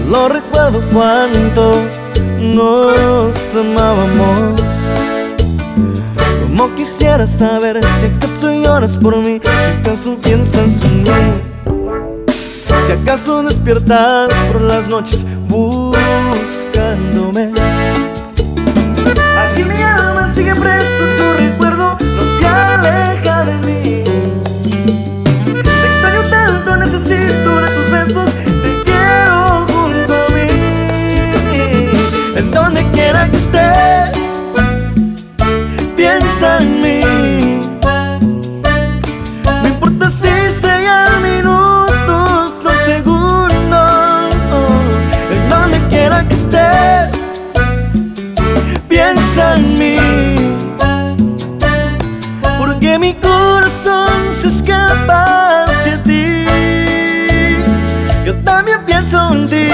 Solo recuerdo cuánto nos amábamos. Como quisiera saber si acaso lloras por mí, si acaso piensas en mí, si acaso despiertas por las noches buscándome. Aquí mi alma sigue preso, tu recuerdo no se aleja de mí. Te extraño tanto, necesito de tus besos, te quiero junto a mí. En donde quiera que estés, piensa en mí. No importa si sean minutos o segundos. En donde quiera que estés, piensa en mí. Porque mi corazón se escapa hacia ti. Yo también pienso en ti.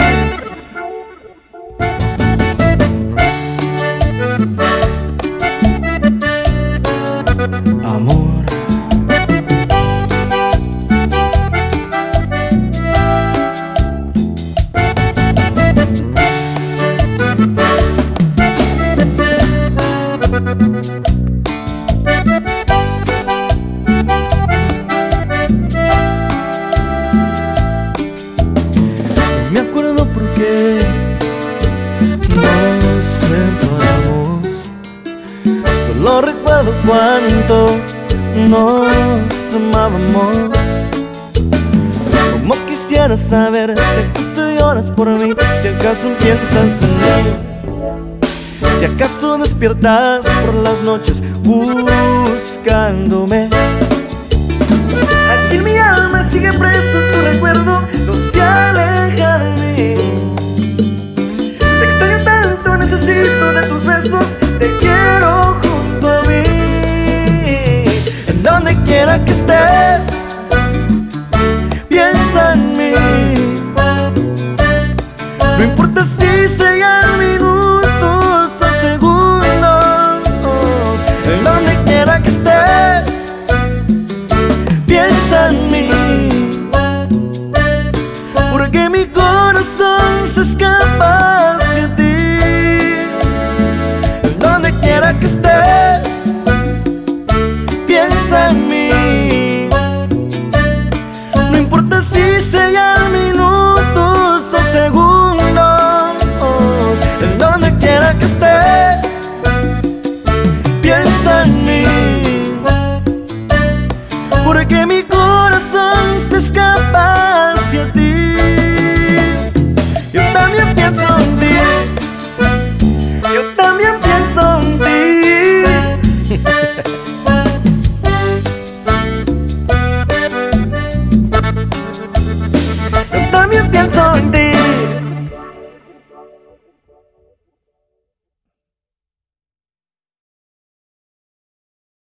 Amor, me acuerdo porque nos separamos. Solo recuerdo cuánto nos amábamos. Como quisiera saber si acaso lloras por mí, si acaso piensas en mí, si acaso despiertas por las noches buscándome.